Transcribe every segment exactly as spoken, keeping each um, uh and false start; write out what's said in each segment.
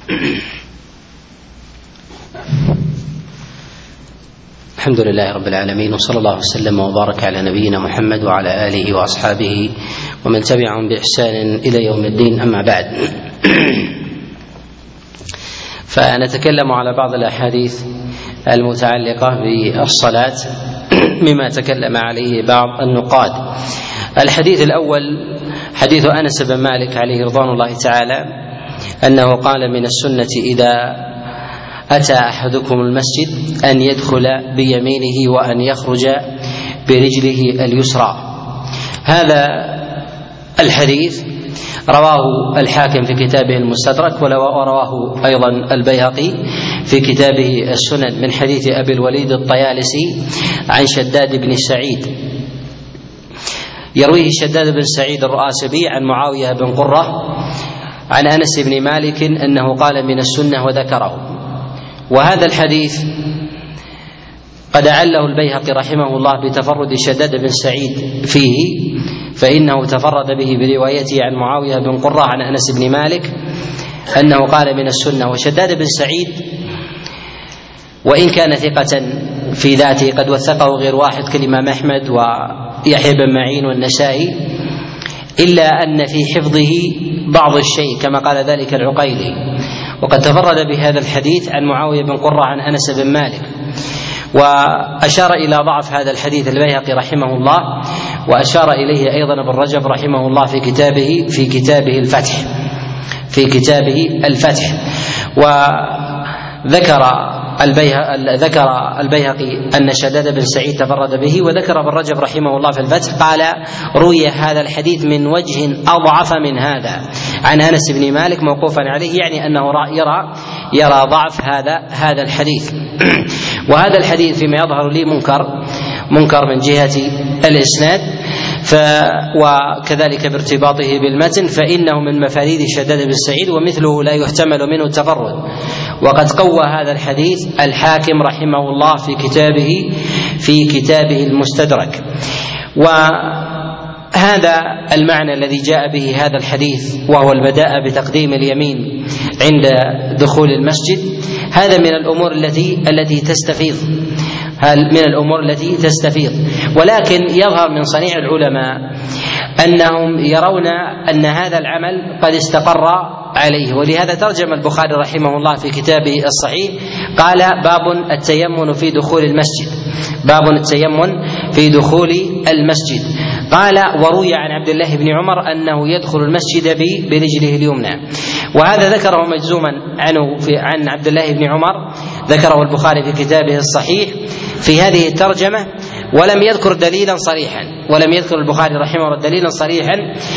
الحمد لله رب العالمين، وصلى الله وسلم وبارك على نبينا محمد وعلى آله وأصحابه ومن تبعهم بإحسان إلى يوم الدين. أما بعد، فنتكلم على بعض الأحاديث المتعلقة بالصلاة مما تكلم عليه بعض النقاد. الحديث الأول حديث أنس بن مالك عليه رضوان الله تعالى أنه قال: من السنة إذا أتى أحدكم المسجد أن يدخل بيمينه وأن يخرج برجله اليسرى. هذا الحديث رواه الحاكم في كتابه المستدرك، ورواه أيضا البيهقي في كتابه السنن من حديث أبي الوليد الطيالسي عن شداد بن سعيد، يرويه شداد بن سعيد الرؤاسبي عن معاوية بن قرة عن أنس بن مالك أنه قال: من السنة وذكره. وهذا الحديث قد عله البيهقي رحمه الله بتفرد شداد بن سعيد فيه، فإنه تفرد به بروايته عن معاوية بن قرة عن أنس بن مالك أنه قال: من السنة. وشداد بن سعيد وإن كان ثقة في ذاته قد وثقه غير واحد كالإمام أحمد ويحيى بن معين والنسائي، إلا أن في حفظه بعض الشيء كما قال ذلك العقيلي، وقد تفرد بهذا الحديث عن معاوية بن قرة عن أنس بن مالك. وأشار إلى ضعف هذا الحديث البيهقي رحمه الله، وأشار إليه أيضا ابن رجب رحمه الله في كتابه في كتابه الفتح في كتابه الفتح وذكر البيهقي ذكر البيهقي أن شداد بن سعيد تفرد به، وذكر ابن رجب رحمه الله في الفتح قال: روي هذا الحديث من وجه أضعف من هذا عن أنس بن مالك موقوفا عليه، يعني أنه يرى يرى ضعف هذا هذا الحديث. وهذا الحديث فيما يظهر لي منكر منكر من جهة الإسناد، ف وكذلك بارتباطه بالمتن، فإنه من مفاريد شداد بن سعيد ومثله لا يحتمل منه التفرد. وقد قوى هذا الحديث الحاكم رحمه الله في كتابه في كتابه المستدرك. وهذا المعنى الذي جاء به هذا الحديث، وهو البداء بتقديم اليمين عند دخول المسجد، هذا من الأمور التي التي تستفيض من الأمور التي تستفيض ولكن يظهر من صنيع العلماء أنهم يرون أن هذا العمل قد استقر عليه، ولهذا ترجم البخاري رحمه الله في كتابه الصحيح قال: باب التيمن في دخول المسجد باب التيمن في دخول المسجد قال: وروي عن عبد الله بن عمر أنه يدخل المسجد برجله اليمنى. وهذا ذكره مجزوما عنه في عن عبد الله بن عمر، ذكره البخاري في كتابه الصحيح في هذه الترجمة، ولم يذكر دليلا صريحا ولم يذكر البخاري رحمه الله دليلا صريحا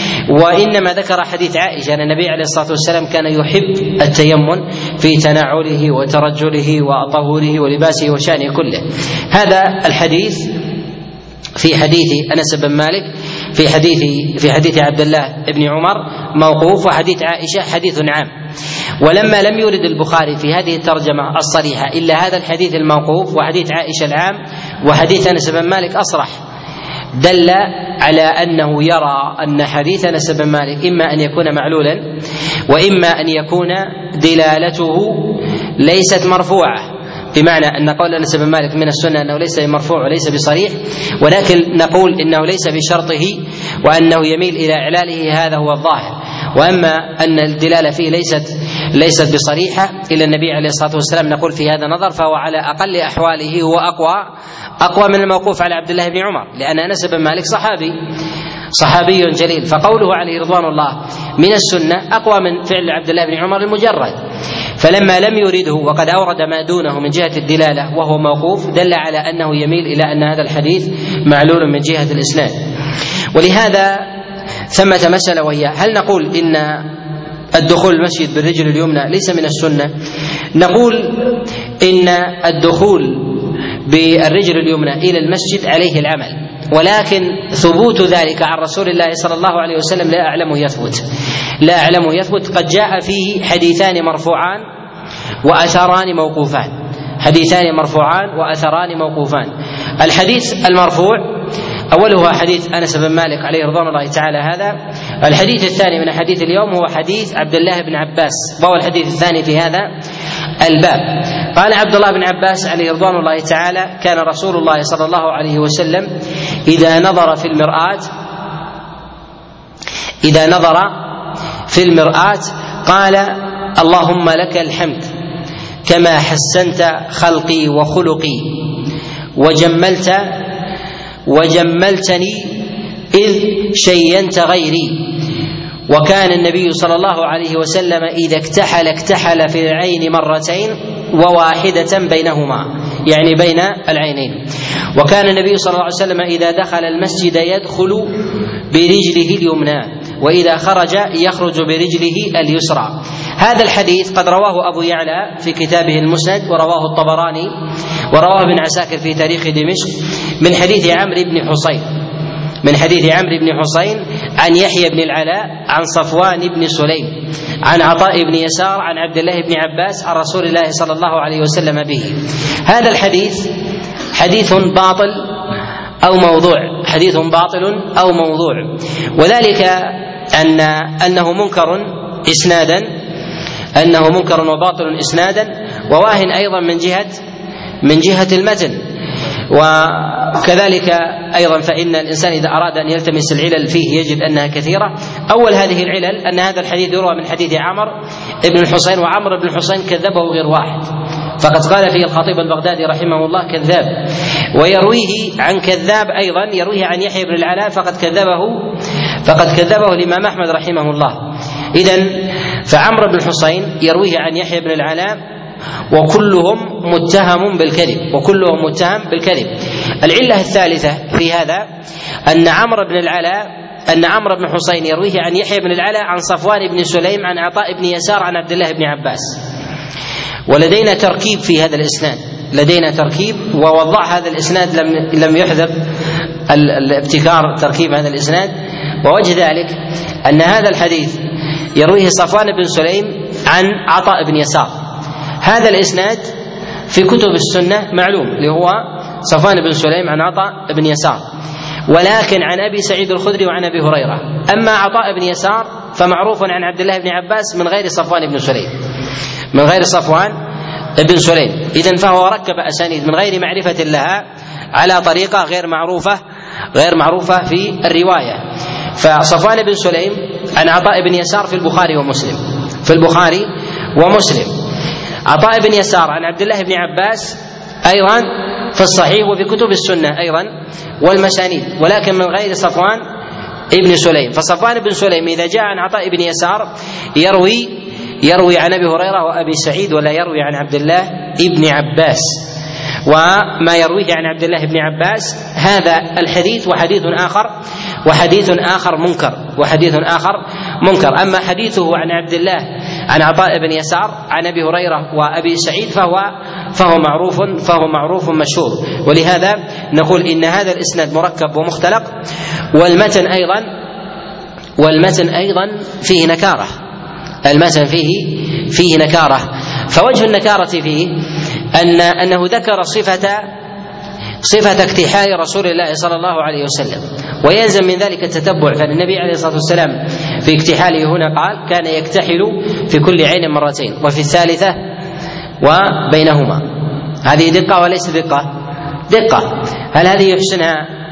وإنما ذكر حديث عائشة أن النبي عليه الصلاة والسلام كان يحب التيمن في تنعله وترجله وطهوره ولباسه وشأنه كله. هذا الحديث في حديث أنس بن مالك في حديث في حديث عبد الله بن عمر موقوف، وحديث عائشة حديث عام. ولما لم يورد البخاري في هذه الترجمة الصريحة إلا هذا الحديث الموقوف وحديث عائشة العام وحديث أنس بن مالك أصرح، دل على أنه يرى أن حديث أنس بن مالك إما أن يكون معلولا وإما أن يكون دلالته ليست مرفوعة، بمعنى أن قول أنس بن مالك من السنة أنه ليس مرفوع وليس بصريح، ولكن نقول إنه ليس بشرطه وأنه يميل إلى إعلاله، هذا هو الظاهر. وأما أن الدلالة فيه ليست ليست بصريحة إلى النبي عليه الصلاة والسلام، نقول في هذا نظر، فهو على أقل أحواله هو أقوى أقوى من الموقوف على عبد الله بن عمر، لأن أنس بن مالك صحابي صحابي جليل، فقوله عليه رضوان الله من السنة أقوى من فعل عبد الله بن عمر المجرد. فلما لم يرده وقد أورد ما دونه من جهة الدلالة وهو موقوف، دل على أنه يميل إلى أن هذا الحديث معلول من جهة الإسناد. ولهذا ثمة مسألة، وهي هل نقول إن الدخول المسجد بالرجل اليمنى ليس من السنة؟ نقول إن الدخول بالرجل اليمنى إلى المسجد عليه العمل، ولكن ثبوت ذلك عن رسول الله صلى الله عليه وسلم لا أعلمه يثبت لا أعلمه يثبت قد جاء فيه حديثان مرفوعان وأثران موقوفان حديثان مرفوعان وأثران موقوفان. الحديث المرفوع أولها حديث أنس بن مالك عليه رضوان الله تعالى هذا. الحديث الثاني من حديث اليوم هو حديث عبد الله بن عباس، وهو الحديث الثاني في هذا الباب. قال عبد الله بن عباس عليه رضوان الله تعالى: كان رسول الله صلى الله عليه وسلم إذا نظر في المرآة إذا نظر في المرآة قال: اللهم لك الحمد كما حسنت خلقي وخلقي وجملت وجملتني إذ شينت غيري. وكان النبي صلى الله عليه وسلم إذا اكتحل اكتحل في العين مرتين وواحدة بينهما، يعني بين العينين. وكان النبي صلى الله عليه وسلم إذا دخل المسجد يدخل برجله اليمنى، وإذا خرج يخرج برجله اليسرى. هذا الحديث قد رواه أبو يعلى في كتابه المسند، ورواه الطبراني، ورواه ابن عساكر في تاريخ دمشق من حديث عمرو بن حصين من حديث عمرو بن حصين عن يحيى بن العلاء عن صفوان بن سليم عن عطاء بن يسار عن عبد الله بن عباس عن رسول الله صلى الله عليه وسلم به. هذا الحديث حديث باطل أو موضوع حديث باطل أو موضوع وذلك أن أنه منكر إسنادا أنه منكر وباطل إسنادا وواهن أيضا من جهة من جهة المتن. وكذلك أيضا فإن الإنسان إذا أراد أن يلتمس العلل فيه يجد أنها كثيرة. أول هذه العلل أن هذا الحديث يروى من حديث عمرو بن الحصين، وعمرو بن الحصين كذبه غير واحد، فقد قال فيه الخطيب البغدادي رحمه الله كذاب. ويرويه عن كذاب أيضا يرويه عن يحيى بن العلاء فقد كذبه فقد كذبه الإمام أحمد رحمه الله. إذن فعمرو بن الحصين يرويه عن يحيى بن العلاء وكلهم متهم بالكذب وكلهم متهم بالكذب. العلة الثالثة في هذا أن عمرو بن العلاء أن عمرو بن حصين يرويه عن يحيى بن العلاء عن صفوان بن سليم عن عطاء بن يسار عن عبد الله بن عباس. ولدينا تركيب في هذا الإسناد لدينا تركيب ووضع هذا الإسناد لم لم يحذف الابتكار تركيب هذا الإسناد. ووجه ذلك أن هذا الحديث يرويه صفوان بن سليم عن عطاء بن يسار. هذا الإسناد في كتب السنة معلوم اللي هو صفوان بن سليم عن عطاء بن يسار، ولكن عن أبي سعيد الخدري وعن أبي هريرة. أما عطاء بن يسار فمعروف عن عبد الله بن عباس من غير صفوان بن سليم من غير صفوان بن سليم. إذن فهو ركب أسانيد من غير معرفة لها على طريقة غير معروفة غير معروفة في الرواية. فصفوان بن سليم عن عطاء بن يسار في البخاري ومسلم في البخاري ومسلم عطاء بن يسار عن عبد الله بن عباس أيضا في الصحيح وفي كتب السنة أيضا والمسانيد، ولكن من غير صفوان ابن سليم. فصفوان بن سليم إذا جاء عن عطاء بن يسار يروي يروي عن أبي هريرة وأبي سعيد ولا يروي عن عبد الله ابن عباس. وما يرويه عن عبد الله بن عباس هذا الحديث وحديث آخر وحديث آخر منكر وحديث آخر منكر. أما حديثه عن عبد الله عن عطاء بن يسار عن أبي هريرة وأبي سعيد فهو فهو معروف فهو معروف مشهور. ولهذا نقول إن هذا الإسناد مركب ومختلق، والمتن أيضا والمتن أيضا فيه نكارة المتن فيه فيه نكارة. فوجه النكارة فيه أن أنه ذكر صفة صفة اكتحال رسول الله صلى الله عليه وسلم، ويلزم من ذلك التتبع. فالنبي عليه الصلاة والسلام في اكتحاله هنا قال كان يكتحل في كل عين مرتين وفي الثالثة وبينهما. هذه دقة وليس دقة دقة. هل هذه يحسنها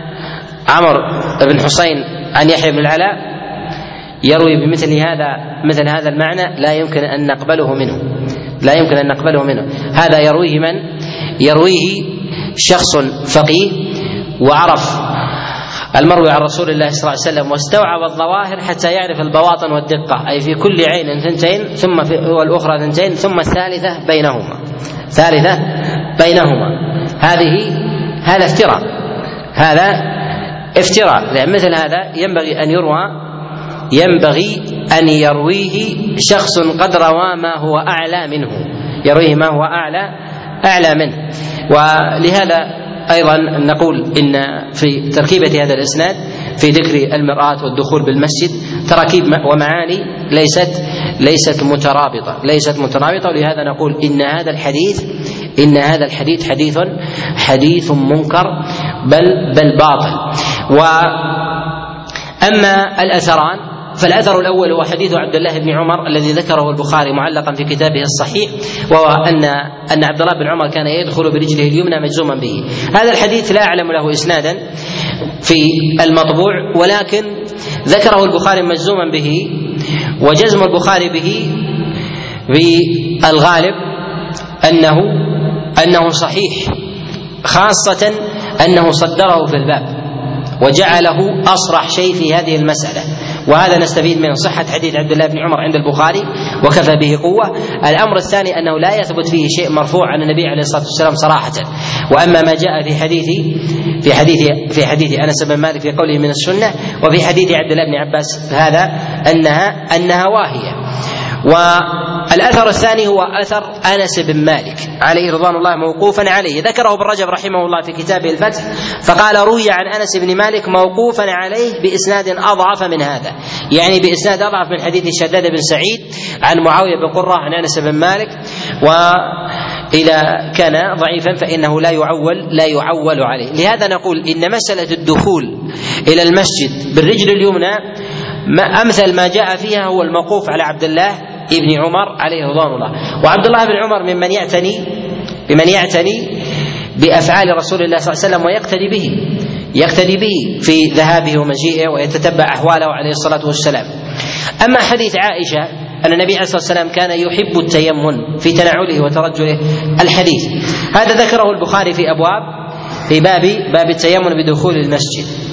عمرو بن حصين عن يحيى بن العلاء يروي بمثل هذا مثل هذا المعنى؟ لا يمكن أن نقبله منه لا يمكن أن نقبله منه. هذا يرويه من؟ يرويه شخص فقيه وعرف المروي عن رسول الله صلى الله عليه وسلم واستوعب الظواهر حتى يعرف البواطن والدقة، أي في كل عين ثنتين ثم في والأخرى ثنتين ثم الثالثة بينهما ثالثة بينهما. هذه هذا افتراء هذا افتراء لأن مثل هذا ينبغي أن يروى ينبغي أن يرويه شخص قد روى ما هو أعلى منه يرويه ما هو أعلى أعلى منه. ولهذا أيضا نقول إن في تركيبة هذا الإسناد في ذكر المرآة والدخول بالمسجد تراكيب ومعاني ليست ليست مترابطة ليست مترابطة ولهذا نقول إن هذا الحديث إن هذا الحديث حديث حديث منكر بل بل باطل. وأما الأثران فالأثر الأول هو حديث عبد الله بن عمر الذي ذكره البخاري معلقا في كتابه الصحيح، وهو أن أن عبد الله بن عمر كان يدخل برجله اليمنى مجزوما به. هذا الحديث لا أعلم له إسنادا في المطبوع، ولكن ذكره البخاري مجزوما به، وجزم البخاري به بالغالب أنه أنه صحيح، خاصة أنه صدره في الباب وجعله أصرح شيء في هذه المسألة، وهذا نستفيد من صحة حديث عبد الله بن عمر عند البخاري وكفى به قوة. الأمر الثاني أنه لا يثبت فيه شيء مرفوع عن النبي عليه الصلاة والسلام صراحة، وأما ما جاء في حديث في حديث في حديث أنس بن مالك في قوله من السنة، وفي حديث عبد الله بن عباس هذا أنها أنها واهية. والأثر الثاني هو أثر أنس بن مالك عليه رضوان الله موقوفا عليه، ذكره ابن رجب رحمه الله في كتابه الفتح فقال روي عن أنس بن مالك موقوفا عليه بإسناد أضعف من هذا، يعني بإسناد أضعف من حديث شداد بن سعيد عن معاوية بن قرة عن أنس بن مالك، وإذا كان ضعيفا فإنه لا يعول لا يعول عليه. لهذا نقول إن مسألة الدخول إلى المسجد بالرجل اليمنى ما أمثل ما جاء فيها هو الموقوف على عبد الله ابن عمر عليه رضوان الله. وعبد الله بن عمر ممن يعتني بمن يعتني بأفعال رسول الله صلى الله عليه وسلم ويقتدي به يقتدي به في ذهابه ومجيئه ويتتبع أحواله عليه الصلاة والسلام. أما حديث عائشة أن النبي عليه الصلاة والسلام كان يحب التيمم في تنعله وترجله، الحديث هذا ذكره البخاري في أبواب في باب باب التيمم بدخول المسجد.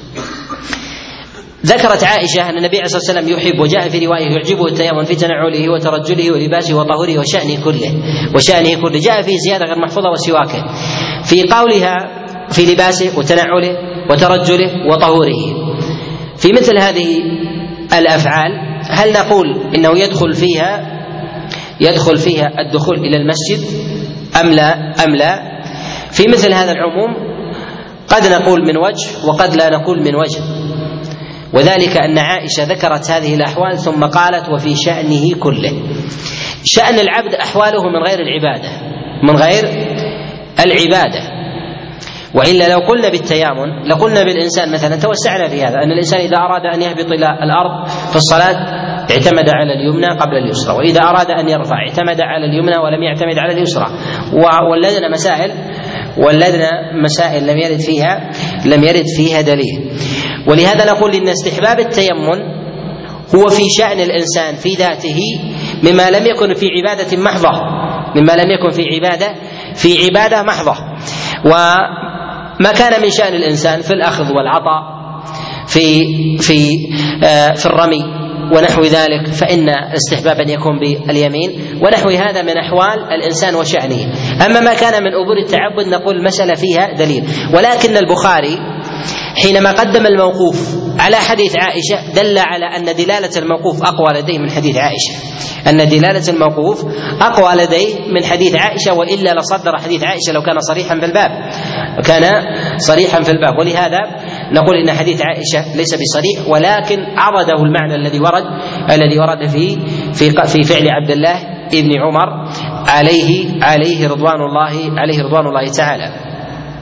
ذكرت عائشة أن النبي عليه الصلاة والسلام يحب، وجاء في رواية يعجبه التيمم في تنعله وترجله ولباسه وطهوره وشأنه كله وشأنه كله، جاء فيه زيادة غير محفوظة وسواكه في قولها في لباسه وتنعله وترجله وطهوره. في مثل هذه الأفعال هل نقول إنه يدخل فيها يدخل فيها الدخول إلى المسجد أم لا أم لا؟ في مثل هذا العموم قد نقول من وجه وقد لا نقول من وجه، وذلك أن عائشة ذكرت هذه الأحوال ثم قالت وفي شأنه كله. شأن العبد أحواله من غير العبادة من غير العبادة وإلا لو قلنا بالتيامن لقلنا بالإنسان مثلا توسعنا في هذا أن الإنسان إذا أراد أن يهبط إلى الأرض في الصلاة اعتمد على اليمنى قبل اليسرى، وإذا أراد أن يرفع اعتمد على اليمنى ولم يعتمد على اليسرى. ولدنا مسائل ولدنا مسائل لم يرد فيها لم يرد فيها دليل. ولهذا نقول إن استحباب التيمم هو في شأن الإنسان في ذاته مما لم يكن في عبادة محضة مما لم يكن في عبادة في عبادة محضة وما كان من شأن الإنسان في الأخذ والعطاء في في آه في الرمي ونحو ذلك فإن استحباب أن يكون باليمين ونحو هذا من أحوال الإنسان وشأنه. أما ما كان من أمور التعبد نقول المسألة فيها دليل. ولكن البخاري حينما قدم الموقوف على حديث عائشة دل على أن دلالة الموقوف أقوى لديه من حديث عائشة أن دلالة الموقوف أقوى لديه من حديث عائشة، وإلا لصدر حديث عائشة لو كان صريحا في الباب كان صريحا في الباب. ولهذا نقول إن حديث عائشة ليس بصريح، ولكن عرضه المعنى الذي ورد الذي ورد في في في فعل عبد الله ابن عمر عليه عليه رضوان الله عليه رضوان الله تعالى.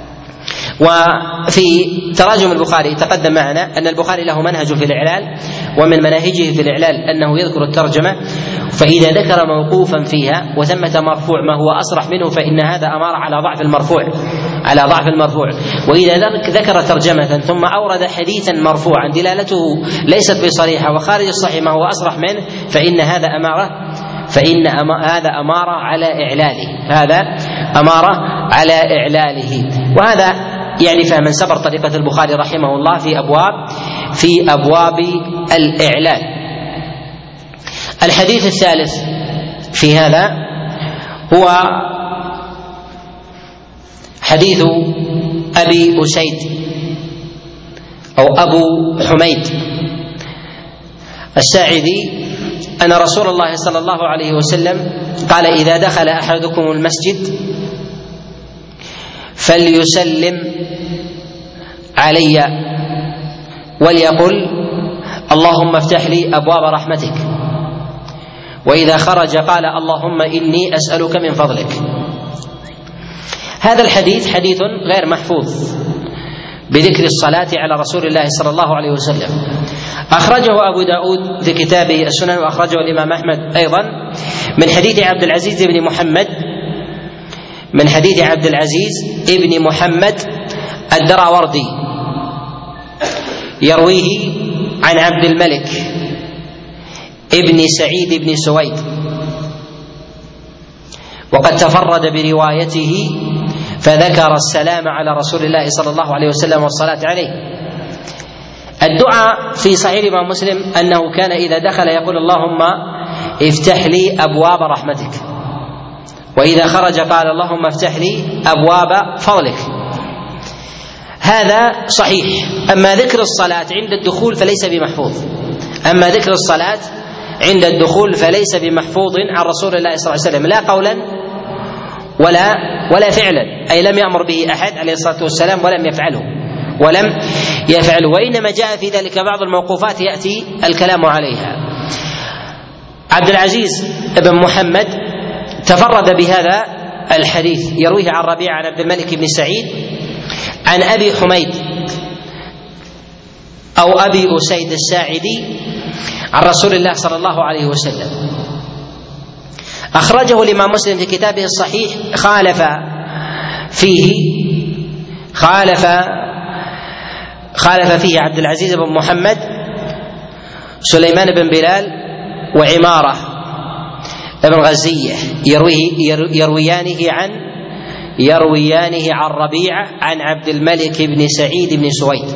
وفي تراجم البخاري تقدم معنا أن البخاري له منهج في الإعلال، ومن مناهجه في الإعلال أنه يذكر الترجمة، فإذا ذكر موقوفا فيها وثمة مرفوع ما هو أصرح منه فإن هذا أمر على ضعف المرفوع على ضعف المرفوع وإذا ذكر ترجمة ثم أورد حديثا مرفوعا دلالته ليست بصريحة وخارج الصحيح ما هو أصرح منه فإن هذا أمارة فإن هذا أمارة على إعلاله هذا أمارة على إعلاله. وهذا يعني فمن سبر طريقة البخاري رحمه الله في أبواب في أبواب الإعلال. الحديث الثالث في هذا هو حديث أبي أسيد أو أبو حميد الساعدي أن رسول الله صلى الله عليه وسلم قال إذا دخل أحدكم المسجد فليسلم علي وليقل اللهم افتح لي أبواب رحمتك، وإذا خرج قال اللهم إني أسألك من فضلك. هذا الحديث حديث غير محفوظ بذكر الصلاة على رسول الله صلى الله عليه وسلم. أخرجه أبو داود في كتابه السنن، وأخرجه الإمام أحمد أيضا من حديث عبد العزيز بن محمد من حديث عبد العزيز بن محمد الدراوردي يرويه عن عبد الملك ابن سعيد بن سويد، وقد تفرد بروايته فذكر السلام على رسول الله صلى الله عليه وسلم والصلاة عليه. الدعاء في صحيح الإمام مسلم أنه كان إذا دخل يقول اللهم افتح لي أبواب رحمتك، وإذا خرج قال اللهم افتح لي أبواب فضلك. هذا صحيح. أما ذكر الصلاة عند الدخول فليس بمحفوظ أما ذكر الصلاة عند الدخول فليس بمحفوظ عن رسول الله صلى الله عليه وسلم، لا قولا ولا ولا فعلا، أي لم يأمر به أحد عليه الصلاة والسلام ولم يفعله ولم يفعله وإنما جاء في ذلك بعض الموقوفات يأتي الكلام عليها. عبد العزيز بن محمد تفرد بهذا الحديث، يرويه عن ربيعة عن عبد الملك بن سعيد عن أبي حميد أو أبي أسيد الساعدي عن رسول الله صلى الله عليه وسلم. أخرجه الإمام مسلم في كتابه الصحيح، خالف فيه خالف خالف فيه عبد العزيز بن محمد سليمان بن بلال وعمارة ابن غزية يرويه يرويانه عن يرويانه عن ربيعة عن عبد الملك بن سعيد بن سويد،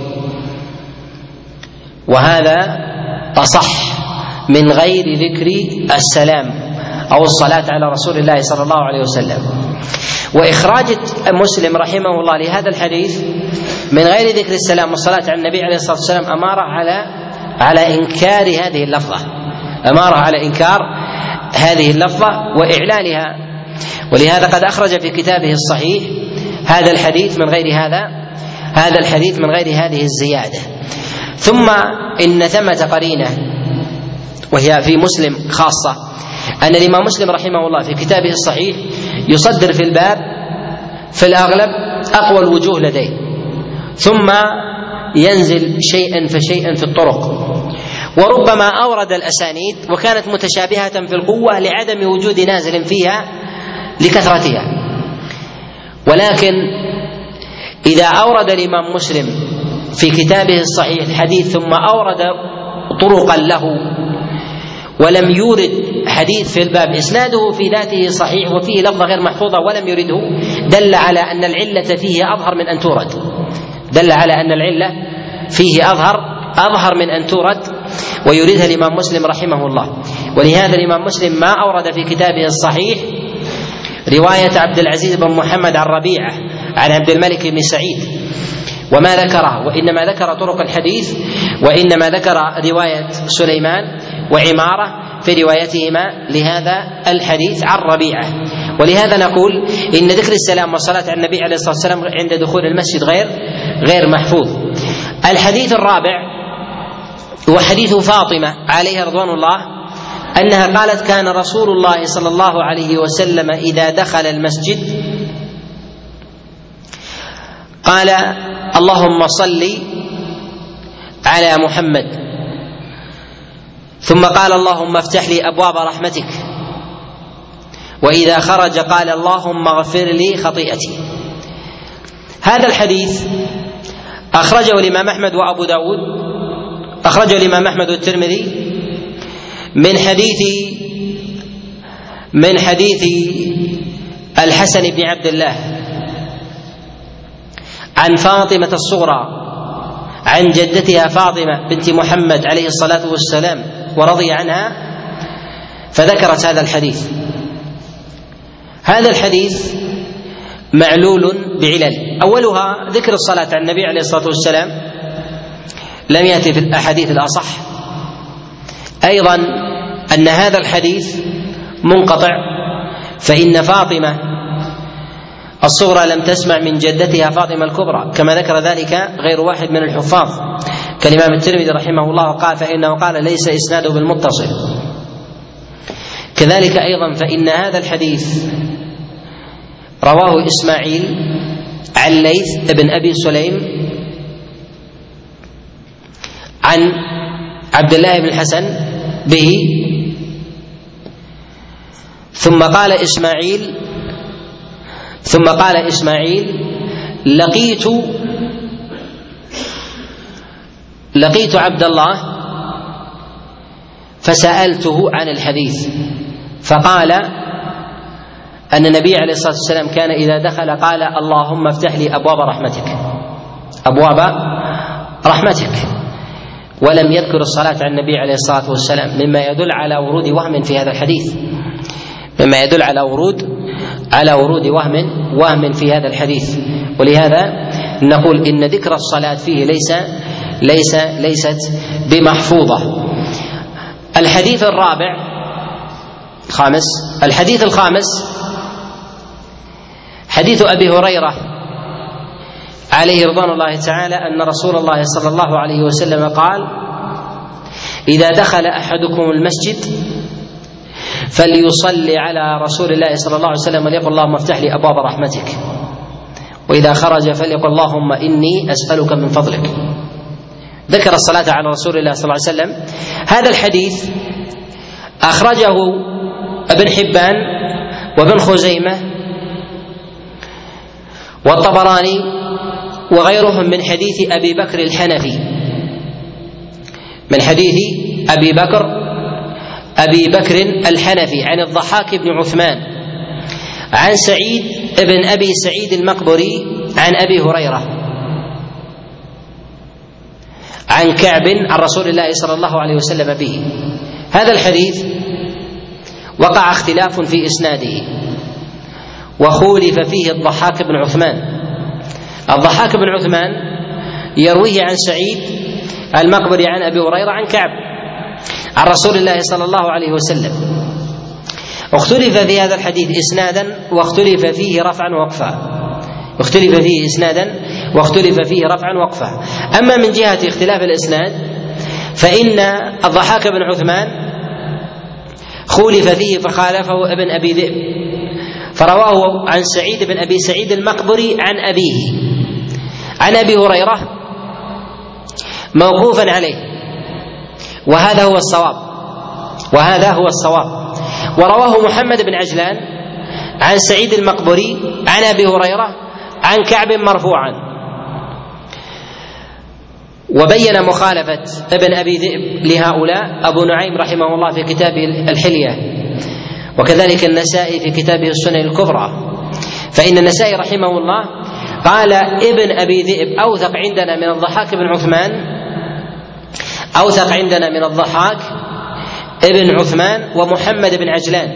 وهذا أصح من غير ذكر السلام أو الصلاة على رسول الله صلى الله عليه وسلم. وإخراج مسلم رحمه الله لهذا الحديث من غير ذكر السلام والصلاة على النبي عليه الصلاة والسلام أمارة على على إنكار هذه اللفظة أمارة على إنكار هذه اللفظة وإعلانها، ولهذا قد أخرج في كتابه الصحيح هذا الحديث من غير هذا هذا الحديث من غير هذه الزيادة. ثم إن ثمة قرينة وهي في مسلم خاصة، أن الإمام مسلم رحمه الله في كتابه الصحيح يصدر في الباب في الأغلب أقوى الوجوه لديه، ثم ينزل شيئا فشيئا في الطرق، وربما أورد الأسانيد وكانت متشابهة في القوة لعدم وجود نازل فيها لكثرتها. ولكن إذا أورد الإمام مسلم في كتابه الصحيح الحديث ثم أورد طرقا له ولم يورد حديث في الباب إسناده في ذاته صحيح وفيه لفظة غير محفوظة ولم يرده، دل على أن العلة فيه أظهر من أن تورد دل على أن العلة فيه أظهر أظهر من أن تورد ويريدها الإمام مسلم رحمه الله. ولهذا الإمام مسلم ما أورد في كتابه الصحيح رواية عبد العزيز بن محمد عن ربيعة عن عبد الملك بن سعيد وما ذكره، وإنما ذكر طرق الحديث، وإنما ذكر رواية سليمان وعمارة في روايتهما لهذا الحديث عن ربيعة. ولهذا نقول إن ذكر السلام والصلاة على النبي عليه الصلاة والسلام عند دخول المسجد غير غير محفوظ. الحديث الرابع هو حديث فاطمة عليها رضوان الله أنها قالت كان رسول الله صلى الله عليه وسلم إذا دخل المسجد قال اللهم صل على محمد، ثم قال اللهم افتح لي أبواب رحمتك، وإذا خرج قال اللهم اغفر لي خطيئتي. هذا الحديث أخرجه الإمام أحمد وأبو داود، أخرجه الإمام أحمد والترمذي من حديث من حديث الحسن بن عبد الله عن فاطمة الصغرى عن جدتها فاطمة بنت محمد عليه الصلاة والسلام ورضي عنها، فذكرت هذا الحديث. هذا الحديث معلول بعلل، أولها ذكر الصلاة على النبي عليه الصلاة والسلام لم يأتي في الأحاديث الأصح، أيضا أن هذا الحديث منقطع، فإن فاطمة الصغرى لم تسمع من جدتها فاطمة الكبرى كما ذكر ذلك غير واحد من الحفاظ كالإمام الترمذي رحمه الله قال فإنه قال ليس إسناده بالمتصل. كذلك أيضا فإن هذا الحديث رواه إسماعيل عن ليث بن أبي سليم عن عبد الله بن الحسن به. ثم قال إسماعيل ثم قال إسماعيل لقيت لقيت عبد الله فسألته عن الحديث، فقال أن النبي عليه الصلاة والسلام كان إذا دخل قال اللهم افتح لي أبواب رحمتك أبواب رحمتك، ولم يذكر الصلاة على النبي عليه الصلاة والسلام، مما يدل على ورود وهم في هذا الحديث مما يدل على ورود على ورود وهم وهم في هذا الحديث. ولهذا نقول إن ذكر الصلاة فيه ليس ليس ليست بمحفوظة. الحديث الرابع خامس الحديث الخامس حديث أبي هريرة عليه رضوان الله تعالى أن رسول الله صلى الله عليه وسلم قال: إذا دخل أحدكم المسجد فليصلي على رسول الله صلى الله عليه وسلم وليقل اللهم افتح لي أبواب رحمتك، وإذا خرج فليقل اللهم إني أسألك من فضلك. ذكر الصلاة على رسول الله صلى الله عليه وسلم. هذا الحديث أخرجه ابن حبان وابن خزيمة والطبراني وغيرهم من حديث أبي بكر الحنفي من حديث أبي بكر أبي بكر الحنفي عن الضحاك بن عثمان عن سعيد بن أبي سعيد المقبري عن أبي هريرة عن كعب عن رسول الله صلى الله عليه وسلم به. هذا الحديث وقع اختلاف في إسناده وخولف فيه الضحاك بن عثمان. الضحاك بن عثمان يرويه عن سعيد المقبري عن أبي هريرة عن كعب عن رسول الله صلى الله عليه وسلم. اختلف في هذا الحديث إسنادا واختلف فيه رفعا ووقفا اختلف فيه إسنادا واختلف فيه رفعا ووقفا. أما من جهة اختلاف الإسناد فإن الضحاك بن عثمان خولف فيه فخالفه ابن أبي ذئب، فرواه عن سعيد بن أبي سعيد المقبري عن أبيه عن أبي هريرة موقوفا عليه، وهذا هو الصواب وهذا هو الصواب ورواه محمد بن عجلان عن سعيد المقبري عن أبي هريرة عن كعب مرفوعا. وبين مخالفة ابن أبي ذئب لهؤلاء أبو نعيم رحمه الله في كتابه الحلية، وكذلك النسائي في كتابه السنن الكبرى. فإن النسائي رحمه الله قال ابن أبي ذئب أوثق عندنا من الضحاك بن عثمان أوثق عندنا من الضحاك ابن عثمان ومحمد بن عجلان،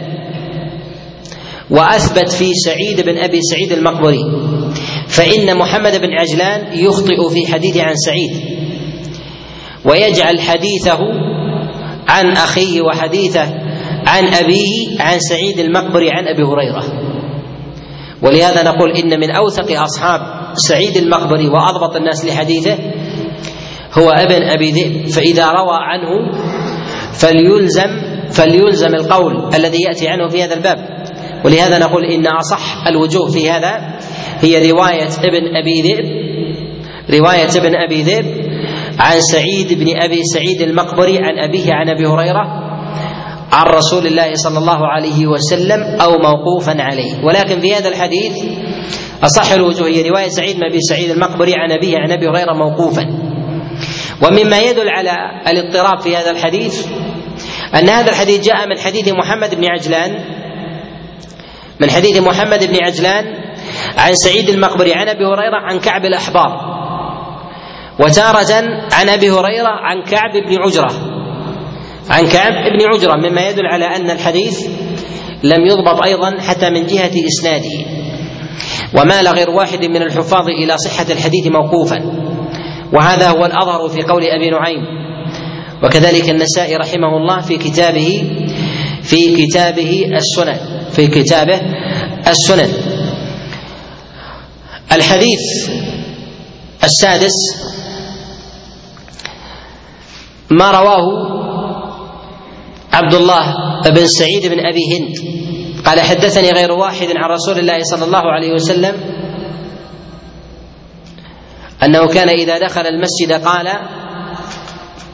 وأثبت في سعيد بن أبي سعيد المقبري، فإن محمد بن عجلان يخطئ في حديثه عن سعيد ويجعل حديثه عن أخيه وحديثه عن أبيه عن سعيد المقبري عن أبي هريرة. ولهذا نقول إن من أوثق أصحاب سعيد المقبري وأضبط الناس لحديثه هو ابن أبي ذئب، فإذا روى عنه فليلزم فليلزم القول الذي يأتي عنه في هذا الباب. ولهذا نقول إن أصح الوجوه في هذا هي رواية ابن أبي ذئب رواية ابن أبي ذئب عن سعيد بن أبي سعيد المقبري عن أبيه عن أبي هريرة عن رسول الله صلى الله عليه وسلم أو موقوفا عليه. ولكن في هذا الحديث أصح الوجوه هي رواية سعيد بن أبي سعيد المقبري عن أبيه عن أبي هريرة موقوفا. ومما يدل على الاضطراب في هذا الحديث أن هذا الحديث جاء من حديث محمد بن عجلان من حديث محمد بن عجلان عن سعيد المقبري عن أبي هريرة عن كعب الأحبار، وتارة عن أبي هريرة عن كعب بن عجرة عن كعب بن عجرة، مما يدل على أن الحديث لم يضبط أيضا حتى من جهة إسناده، ومال غير واحد من الحفاظ إلى صحة الحديث موقوفا، وهذا هو الأظهر في قول أبي نعيم، وكذلك النسائي رحمه الله في كتابه في كتابه السنن في كتابه السنن. الحديث السادس ما رواه عبد الله بن سعيد بن أبي هند قال حدثني غير واحد عن رسول الله صلى الله عليه وسلم أنه كان إذا دخل المسجد قال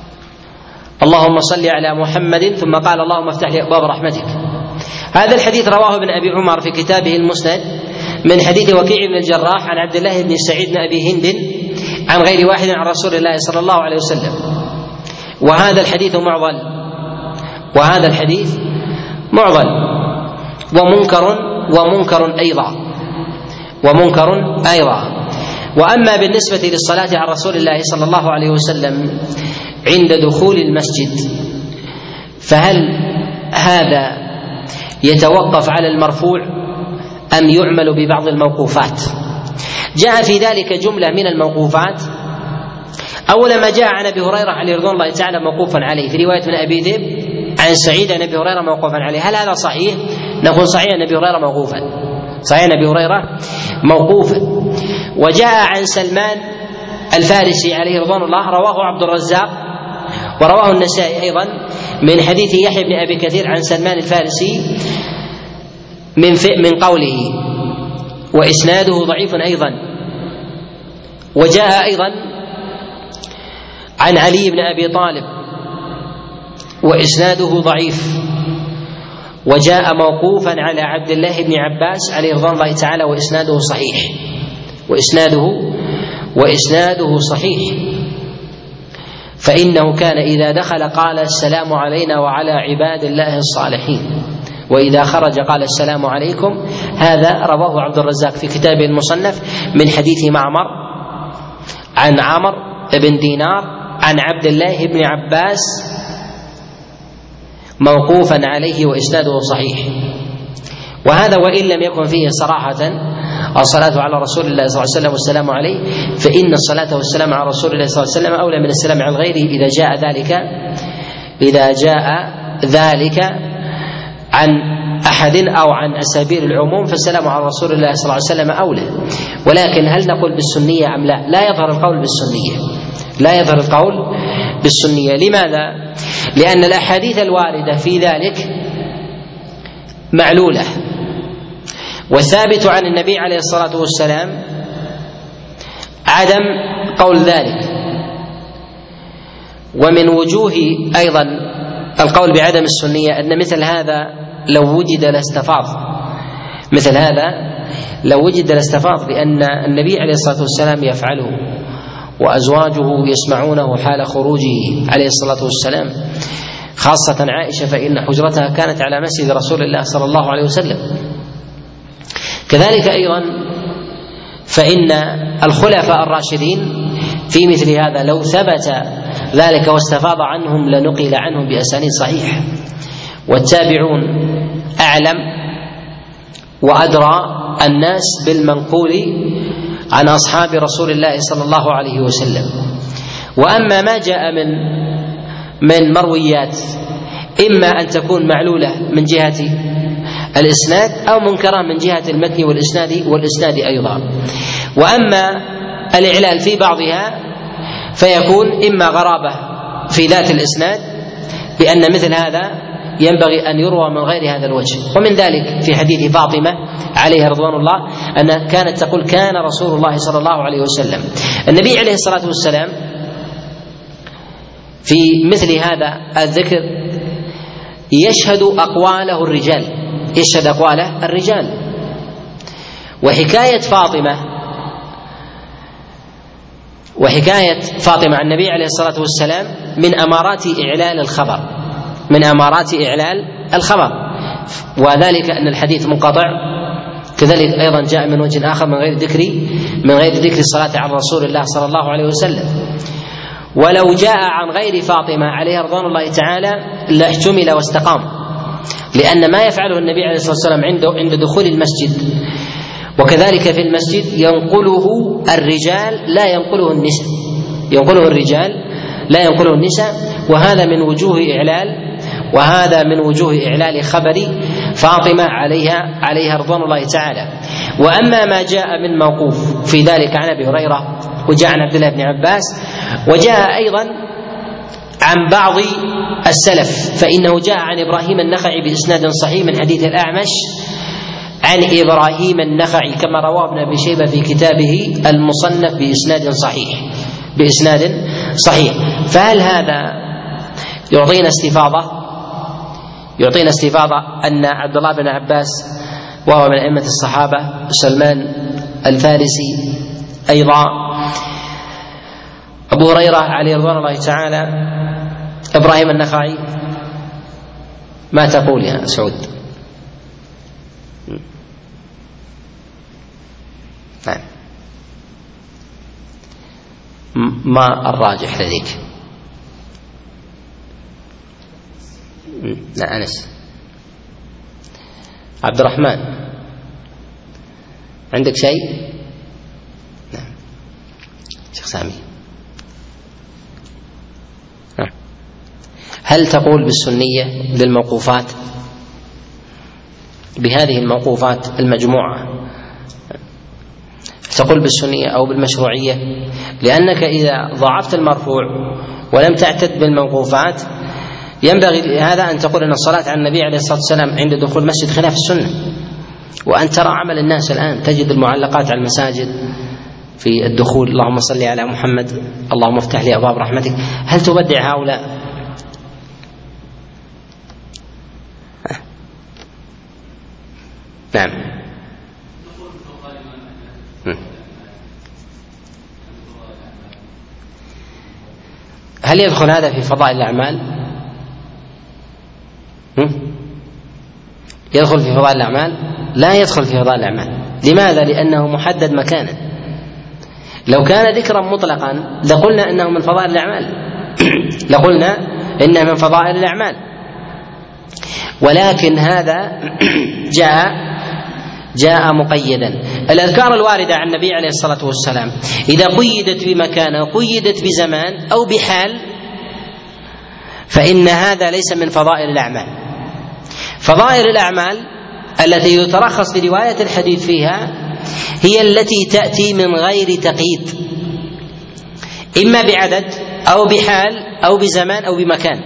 اللهم صل على محمد ثم قال اللهم افتح لي أبواب رحمتك. هذا الحديث رواه ابن أبي عمر في كتابه المسند من حديث وكيع بن الجراح عن عبد الله بن سعيد بن أبي هند عن غير واحد عن رسول الله صلى الله عليه وسلم. وهذا الحديث معضل وهذا الحديث معضل ومنكر ومنكر أيضا ومنكر أيضا. وأما بالنسبة للصلاة على رسول الله صلى الله عليه وسلم عند دخول المسجد فهل هذا يتوقف على المرفوع أم يعمل ببعض الموقوفات؟ جاء في ذلك جملة من الموقوفات. أول ما جاء عن أبي هريرة عليه رضوان الله تعالى موقوفا عليه في رواية من أبي ذئب عن سعيد عن أبي هريرة موقوفا عليه. هل هذا صحيح؟ نقول صحيح أن أبي هريرة موقوفا صحيح أن أبي هريرة موقوفا. وجاء عن سلمان الفارسي عليه رضوان الله رواه عبد الرزاق ورواه النسائي أيضا من حديث يحيى بن أبي كثير عن سلمان الفارسي من من قوله وإسناده ضعيف أيضا. وجاء أيضا عن علي بن أبي طالب وإسناده ضعيف. وجاء موقوفا على عبد الله بن عباس عليه رضوان الله تعالى وإسناده صحيح وإسناده وإسناده صحيح. فإنه كان إذا دخل قال السلام علينا وعلى عباد الله الصالحين وإذا خرج قال السلام عليكم. هذا رواه عبد الرزاق في كتابه المصنف من حديث معمر عن عمر بن دينار عن عبد الله بن عباس موقوفا عليه وإسناده صحيح. وهذا وإن لم يكن فيه صراحة الصلاة على رسول الله صلى الله عليه وسلم والسلام عليه فإن الصلاة والسلام على رسول الله صلى الله عليه وسلم أولى من السلام على غيره إذا جاء ذلك إذا جاء ذلك عن أحد أو عن أسابير العموم فالسلام على رسول الله صلى الله عليه وسلم أولى. ولكن هل نقول بالسنية أم لا؟ لا يظهر القول بالسنية لا يظهر القول بالسنية. لماذا؟ لأن الأحاديث الواردة في ذلك معلولة والثابت عن النبي عليه الصلاة والسلام عدم قول ذلك. ومن وجوه أيضا القول بعدم السنية أن مثل هذا لو وجد لاستفاض مثل هذا لو وجد لاستفاض لأن النبي عليه الصلاة والسلام يفعله وأزواجه يسمعونه حال خروجه عليه الصلاة والسلام خاصة عائشة فإن حجرتها كانت على مسجد رسول الله صلى الله عليه وسلم. كذلك أيضا فإن الخلفاء الراشدين في مثل هذا لو ثبت ذلك واستفاض عنهم لنقل عنهم بأسانيد صحيحة. والتابعون أعلم وأدرى الناس بالمنقول عن أصحاب رسول الله صلى الله عليه وسلم. وأما ما جاء من من مرويات إما أن تكون معلولة من جهة الإسناد أو منكرة من جهة المتن والإسناد والإسناد أيضا. وأما الإعلال في بعضها فيكون إما غرابة في ذات الإسناد بأن مثل هذا ينبغي أن يروى من غير هذا الوجه. ومن ذلك في حديث فاطمة عليها رضوان الله أن كانت تقول كان رسول الله صلى الله عليه وسلم. النبي عليه الصلاة والسلام في مثل هذا الذكر يشهد أقواله الرجال يشهد أقواله الرجال. وحكاية فاطمة وحكاية فاطمة عن النبي عليه الصلاة والسلام من أمارات إعلال الخبر من أمارات إعلال الخبر وذلك أن الحديث منقطع. كذلك أيضا جاء من وجه آخر من غير ذكر من غير ذكر الصلاة على رسول الله صلى الله عليه وسلم. ولو جاء عن غير فاطمة عليها رضوان الله تعالى لاحتمل واستقام لأن ما يفعله النبي عليه الصلاة والسلام عنده عند دخول المسجد وكذلك في المسجد ينقله الرجال لا ينقله النساء ينقله الرجال لا ينقله النساء. وهذا من وجوه إعلال وهذا من وجوه إعلال خبر فاطمة عليها عليها رضوان الله تعالى. وأما ما جاء من موقوف في ذلك عن أبي هريرة وجاء عن عبد الله بن عباس وجاء أيضا عن بعض السلف فإنه جاء عن إبراهيم النخعي بإسناد صحيح من حديث الأعمش عن إبراهيم النخعي كما رواه ابن أبي شيبة في كتابه المصنف بإسناد صحيح بإسناد صحيح. فهل هذا يعطينا استفاضة يعطينا استفاضة أن عبد الله بن عباس وهو من أئمة الصحابة، سلمان الفارسي أيضا، أبو هريرة عليه رضوان الله تعالى، إبراهيم النخعي. ما تقول يا سعود؟ نعم. ما الراجح لديك؟ لا أنس. عبد الرحمن عندك شيء؟ نعم. شيخ سامي. نعم. هل تقول بالسنية للموقوفات بهذه الموقوفات المجموعة؟ تقول بالسنية أو بالمشروعية؟ لأنك إذا ضعفت المرفوع ولم تعتد بالموقوفات ينبغي هذا أن تقول أن الصلاة على النبي عليه الصلاة والسلام عند دخول المسجد خلاف السنة. وأن ترى عمل الناس الآن، تجد المعلقات على المساجد في الدخول: اللهم صل على محمد، اللهم افتح لي أبواب رحمتك. هل تبدع هؤلاء؟ نعم. هل يدخل هذا في فضائل الأعمال؟ يدخل في فضائل الأعمال؟ لا يدخل في فضائل الأعمال. لماذا؟ لأنه محدد مكانا. لو كان ذكرا مطلقا لقلنا إنه من فضائل الأعمال لقلنا إنه من فضائل الأعمال، ولكن هذا جاء جاء مقيدا. الأذكار الواردة عن النبي عليه الصلاة والسلام إذا قيدت بمكان أو قيدت بزمان أو بحال فإن هذا ليس من فضائل الأعمال. فضائل الأعمال التي يترخص لرواية الحديث فيها هي التي تأتي من غير تقييد، إما بعدد أو بحال أو بزمان أو بمكان،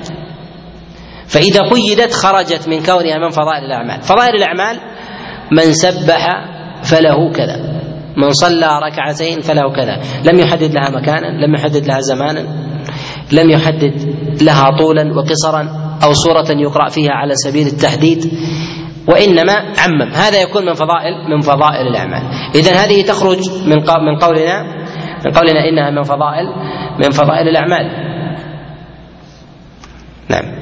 فإذا قيدت خرجت من كونها من فضائل الأعمال. فضائل الأعمال: من سبح فله كذا، من صلى ركعتين فله كذا. لم يحدد لها مكانا، لم يحدد لها زمانا، لم يحدد لها طولا وقصرا أو صورة يقرأ فيها على سبيل التحديد، وإنما عمم. هذا يكون من فضائل من فضائل الأعمال. إذن هذه تخرج من من قولنا من قولنا إنها من فضائل من فضائل الأعمال. نعم.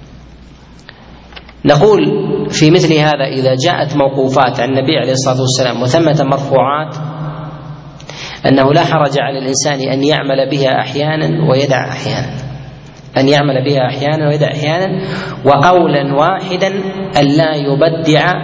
نقول في مثل هذا إذا جاءت موقوفات عن النبي عليه الصلاة والسلام وثمة مرفوعات أنه لا حرج على الإنسان أن يعمل بها أحيانا ويدع أحيانا، أن يعمل بها أحيانا ويدع أحيانا، وقولا واحدا أن لا يبدع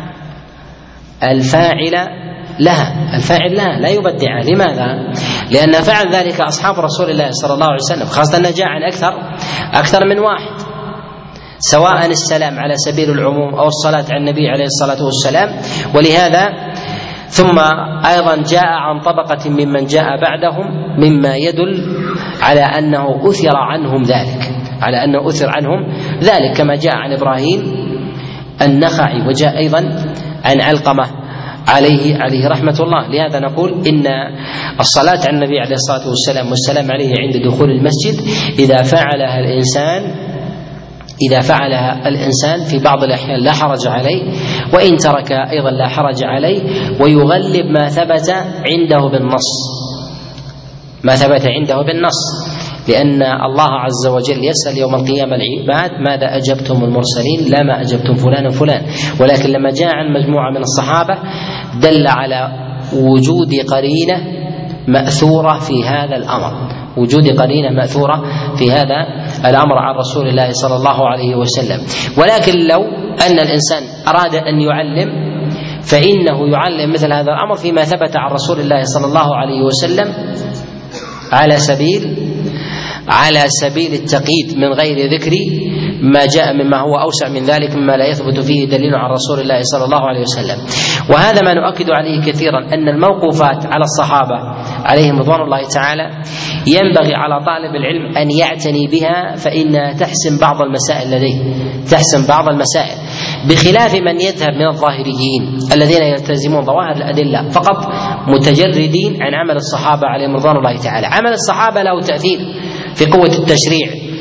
الفاعل لها الفاعل لها لا يبدع. لماذا؟ لأن فعل ذلك أصحاب رسول الله صلى الله عليه وسلم، خاصة أن جاء عن أكثر أكثر من واحد، سواء السلام على سبيل العموم أو الصلاة على النبي عليه الصلاة والسلام. ولهذا ثم أيضا جاء عن طبقة ممن جاء بعدهم مما يدل على أنه أثر عنهم ذلك على أنه أثر عنهم ذلك كما جاء عن إبراهيم النخعي، وجاء أيضا عن علقمة عليه عليه رحمة الله. لهذا نقول إن الصلاة على النبي عليه الصلاة والسلام والسلام عليه عند دخول المسجد إذا فعلها الإنسان إذا فعلها الإنسان في بعض الأحيان لا حرج عليه، وإن ترك أيضا لا حرج عليه، ويغلب ما ثبت عنده بالنص ما ثبت عنده بالنص لأن الله عز وجل يسأل يوم القيامة العباد: ماذا أجبتم المرسلين؟ لا ما أجبتم فلان فلان. ولكن لما جاء عن مجموعة من الصحابة دل على وجود قرينة مأثورة في هذا الأمر وجود قرينة مأثورة في هذا الأمر عن رسول الله صلى الله عليه وسلم. ولكن لو أن الإنسان أراد أن يعلم فإنه يعلم مثل هذا الأمر فيما ثبت عن رسول الله صلى الله عليه وسلم على سبيل على سبيل التقييد من غير ذكر ما جاء مما هو أوسع من ذلك مما لا يثبت فيه دليل عن رسول الله صلى الله عليه وسلم. وهذا ما نؤكد عليه كثيرا، أن الموقوفات على الصحابة عليهم رضوان الله تعالى ينبغي على طالب العلم أن يعتني بها، فإنها تحسم بعض المسائل لديه تحسم بعض المسائل بخلاف من يذهب من الظاهريين الذين يلتزمون ظواهر الأدلة فقط متجردين عن عمل الصحابة عليهم رضوان الله تعالى. عمل الصحابة له تأثير في قوة التشريع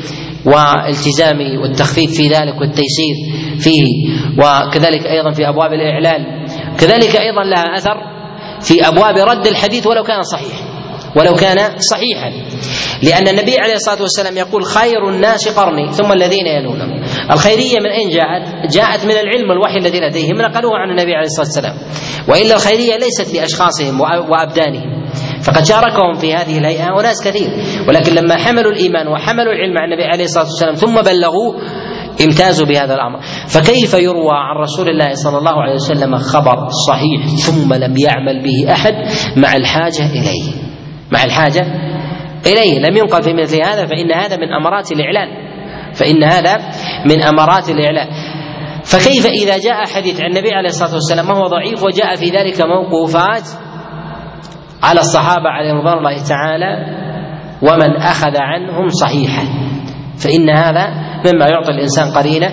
والتزامه والتخفيف في ذلك والتيسير فيه، وكذلك أيضا في أبواب الإعلال، كذلك أيضا لها أثر في أبواب رد الحديث ولو كان صحيح ولو كان صحيحا، لأن النبي عليه الصلاة والسلام يقول خير الناس قرني ثم الذين يلونهم. الخيرية من أين جاءت؟ جاءت من العلم والوحي الذي لديهم نقلوه عن النبي عليه الصلاة والسلام، وإلا الخيرية ليست بأشخاصهم وأبدانهم، فقد شاركهم في هذه الهيئة وناس كثير، ولكن لما حملوا الإيمان وحملوا العلم عن النبي عليه الصلاة والسلام ثم بلغوا امتازوا بهذا الأمر. فكيف يروى عن رسول الله صلى الله عليه وسلم خبر صحيح ثم لم يعمل به أحد مع الحاجة إليه مع الحاجة إليه لم ينقل في مثل هذا، فإن هذا من أمارات الإعلان فإن هذا من أمارات الإعلان. فكيف إذا جاء حديث عن النبي عليه الصلاة والسلام وهو ضعيف وجاء في ذلك موقوفات على الصحابة عليهم رضوان الله تعالى ومن أخذ عنهم صحيحا، فإن هذا مما يعطي الإنسان قرينة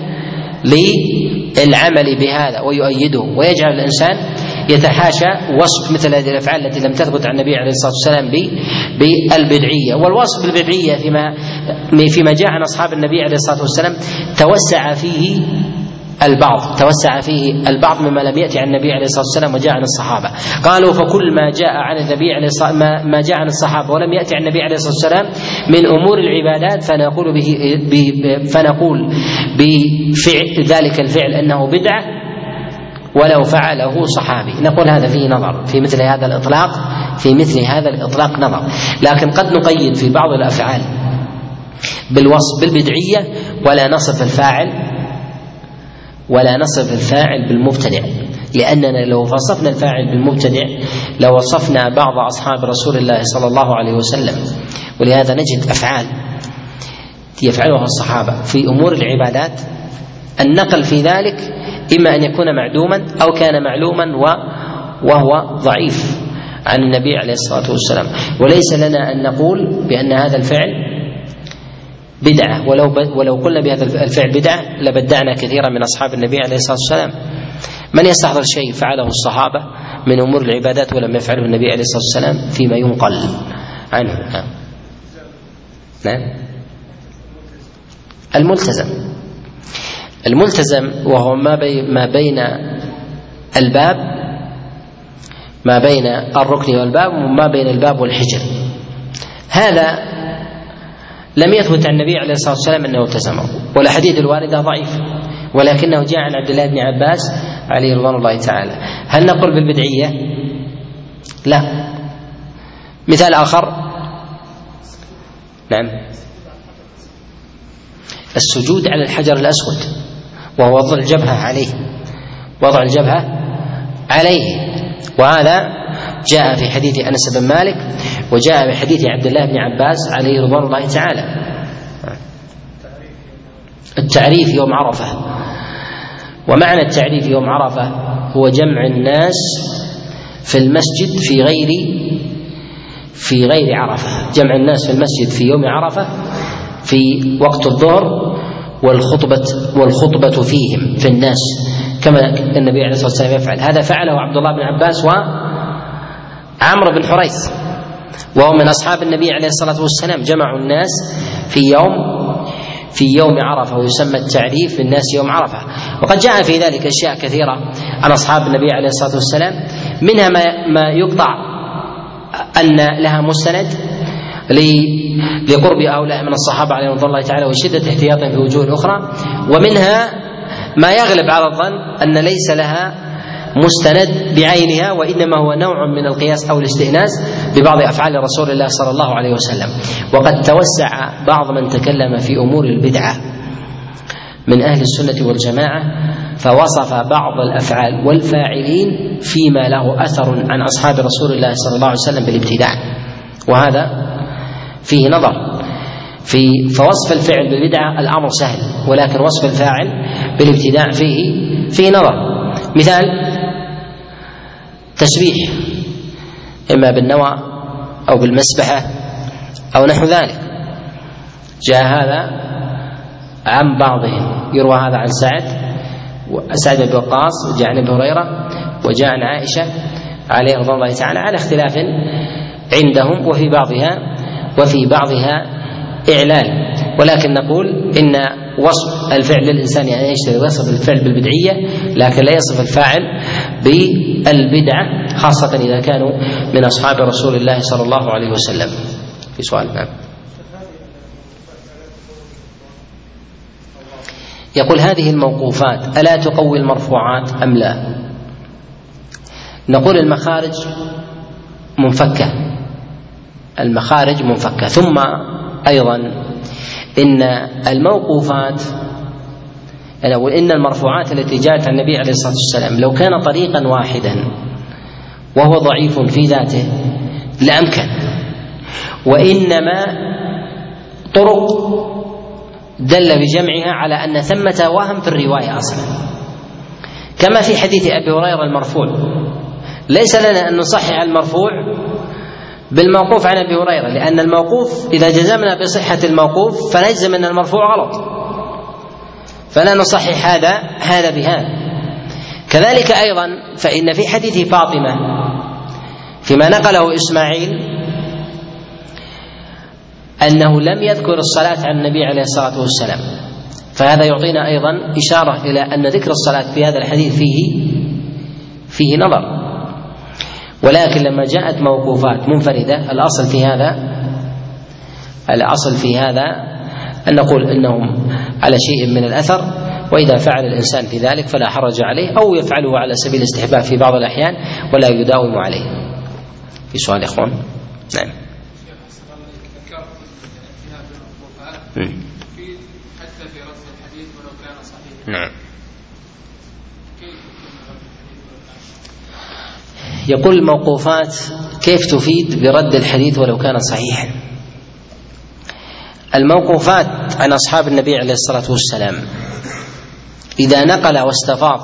للعمل بهذا ويؤيده، ويجعل الإنسان يتحاشى وصف مثل هذه الأفعال التي لم تثبت عن النبي عليه الصلاة والسلام بالبدعية. والوصف بالبدعية فيما فيما جاء عن أصحاب النبي عليه الصلاة والسلام توسع فيه البعض توسع فيه البعض مما لم يأتي عن النبي عليه الصلاة والسلام وجاء عن الصحابة. قالوا فكل ما جاء عن النبي عليه الصلاة ما جاء عن الصحابة ولم يأتي عن النبي عليه الصلاة والسلام من أمور العبادات فنقول به فنقول بفعل ذلك الفعل أنه بدعة ولو فعله صحابي. نقول هذا فيه نظر في مثل هذا الإطلاق في مثل هذا الإطلاق نظر، لكن قد نقيد في بعض الأفعال بالوصف بالبدعية ولا نصف الفاعل ولا نصف الفاعل بالمبتدع، لأننا لو وصفنا الفاعل بالمبتدع لو وصفنا بعض أصحاب رسول الله صلى الله عليه وسلم. ولهذا نجد أفعال يفعلها الصحابة في أمور العبادات النقل في ذلك إما أن يكون معدوما أو كان معلوما وهو ضعيف عن النبي عليه الصلاة والسلام، وليس لنا أن نقول بأن هذا الفعل بدعة، ولو ولو قلنا بهذا الفعل بدعة لبدعنا كثيرا من أصحاب النبي عليه الصلاة والسلام. من يستحضر شيء فعله الصحابة من أمور العبادات ولم يفعله النبي عليه الصلاة والسلام فيما ينقل عنه؟ نعم. الملتزم الملتزم وهو ما بين ما بين الباب ما بين الركن والباب وما بين الباب والحجر، هذا لم يثبت عن النبي عليه الصلاة والسلام أنه التزمه، والأحاديث الواردة ضعيف، ولكنه جاء عن عبد الله بن عباس عليه رضوان الله تعالى. هل نقول بالبدعية؟ لا. مثال آخر، نعم، السجود على الحجر الأسود وهو وضع الجبهة عليه وضع الجبهة عليه وهذا جاء في حديث أنس بن مالك وجاء في حديث عبد الله بن عباس عليه رضوان الله تعالى. التعريف يوم عرفة، ومعنى التعريف يوم عرفة هو جمع الناس في المسجد في غير في غير عرفة، جمع الناس في المسجد في يوم عرفة في وقت الظهر والخطبة والخطبة فيهم في الناس كما النبي عليه الصلاة والسلام يفعل. هذا فعله عبد الله بن عباس وعمرو بن حريث وهو من أصحاب النبي عليه الصلاة والسلام، جمعوا الناس في يوم في يوم عرفة ويسمى التعريف بالناس يوم عرفة. وقد جاء في ذلك أشياء كثيرة عن أصحاب النبي عليه الصلاة والسلام، منها ما, ما يقطع أن لها مستند لقرب هؤلاء من الصحابة عليهم رضي الله تعالى وشدة احتياطهم في وجوه أخرى، ومنها ما يغلب على الظن أن ليس لها مستند بعينها وإنما هو نوع من القياس أو الاستئناس ببعض أفعال رسول الله صلى الله عليه وسلم. وقد توسع بعض من تكلم في أمور البدعة من أهل السنة والجماعة فوصف بعض الأفعال والفاعلين فيما له أثر عن أصحاب رسول الله صلى الله عليه وسلم بالابتداع، وهذا فيه نظر. في فوصف الفعل بالبدعة الأمر سهل، ولكن وصف الفاعل بالابتداع فيه فيه نظر. مثال تسبيح إما بالنوى أو بالمسبحة أو نحو ذلك، جاء هذا عن بعضهم، يروى هذا عن سعد سعد بن وقاص وجاء عن ابي هريرة وجاء عن عائشة عليه رضي الله تعالى على اختلاف عندهم، وفي بعضها وفي بعضها إعلال. ولكن نقول إن وصف الفعل للإنسان يعني يشتري يصف الفعل بالبدعية، لكن لا يصف الفاعل بالبدعة، خاصة إذا كانوا من أصحاب رسول الله صلى الله عليه وسلم. في سؤال نعم. يقول هذه الموقوفات ألا تقوي المرفوعات أم لا؟ نقول المخارج منفكة، المخارج منفكة. ثم أيضا إن الموقوفات أو إن المرفوعات التي جاءت عن النبي عليه الصلاة والسلام لو كان طريقا واحدا وهو ضعيف في ذاته لأمكن، وإنما طرق دل بجمعها على أن ثمة وهم في الرواية أصلا، كما في حديث أبي هريرة المرفوع. ليس لنا أن نصحح المرفوع بالموقوف عن أبي هريرة، لأن الموقوف إذا جزمنا بصحة الموقوف فنجزم أن المرفوع غلط، فلا نصحح هذا هذا بهذا. كذلك أيضا فإن في حديث فاطمة فيما نقله إسماعيل أنه لم يذكر الصلاة على النبي عليه الصلاة والسلام، فهذا يعطينا أيضا إشارة إلى أن ذكر الصلاة في هذا الحديث فيه فيه نظر. ولكن لما جاءت موقوفات منفردة الأصل في هذا الأصل في هذا أن نقول إنهم على شيء من الأثر، وإذا فعل الإنسان في ذلك فلا حرج عليه، أو يفعله على سبيل الاستحباب في بعض الأحيان ولا يداوم عليه. في سؤال يا إخوان؟ نعم. حتى في رد الحديث ولو كان صحيحا. نعم. يقول الموقوفات كيف تفيد برد الحديث ولو كان صحيحا؟ الموقوفات عن أصحاب النبي عليه الصلاة والسلام إذا نقل واستفاض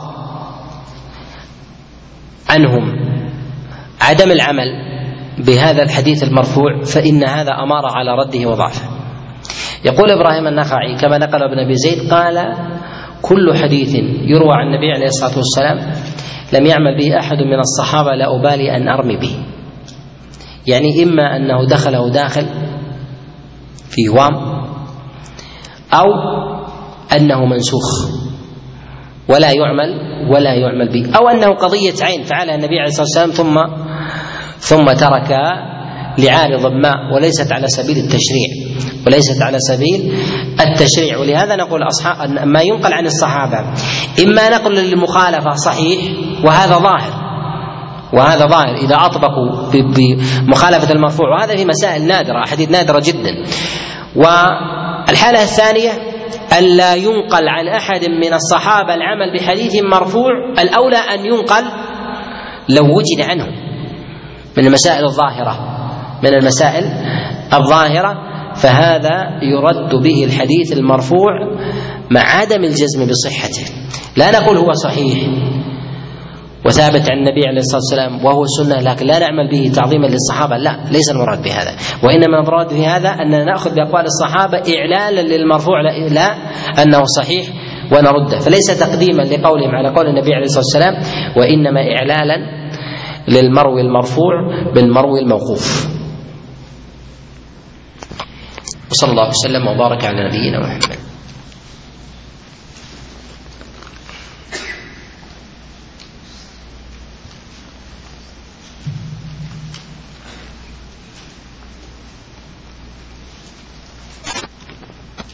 عنهم عدم العمل بهذا الحديث المرفوع فإن هذا أمارة على رده وضعفه. يقول إبراهيم النخعي كما نقل ابن أبي زيد قال: كل حديث يروى عن النبي عليه الصلاة والسلام لم يعمل به أحد من الصحابة لا أبالي أن أرمي به. يعني إما أنه دخله داخل في وام، أو أنه منسوخ ولا يعمل ولا يعمل به، أو أنه قضية عين فعلها النبي عليه الصلاة والسلام ثم ثم ترك لعارض ما، وليست على سبيل التشريع وليست على سبيل التشريع. ولهذا نقول أصحاب ما ينقل عن الصحابة إما نقل للمخالفة صحيح وهذا ظاهر وهذا ظاهر إذا أطبقوا بمخالفة المرفوع، وهذا في مسائل نادرة، أحاديث نادرة جدا. والحالة الثانية ألا ينقل عن أحد من الصحابة العمل بحديث مرفوع، الأولى أن ينقل لو وجد عنه من المسائل الظاهرة من المسائل الظاهرة فهذا يرد به الحديث المرفوع مع عدم الجزم بصحته. لا نقول هو صحيح وثابت عن النبي عليه الصلاة والسلام وهو سنة لكن لا نعمل به تعظيما للصحابة، لا، ليس المراد بهذا، وإنما المراد بهذا أننا نأخذ بأقوال الصحابة إعلالا للمرفوع لا أنه صحيح ونرده، فليس تقديما لقولهم على قول النبي عليه الصلاة والسلام، وإنما إعلالا للمروي المرفوع بالمروي الموقوف. وصلى الله وسلم وبارك على نبينا محمد.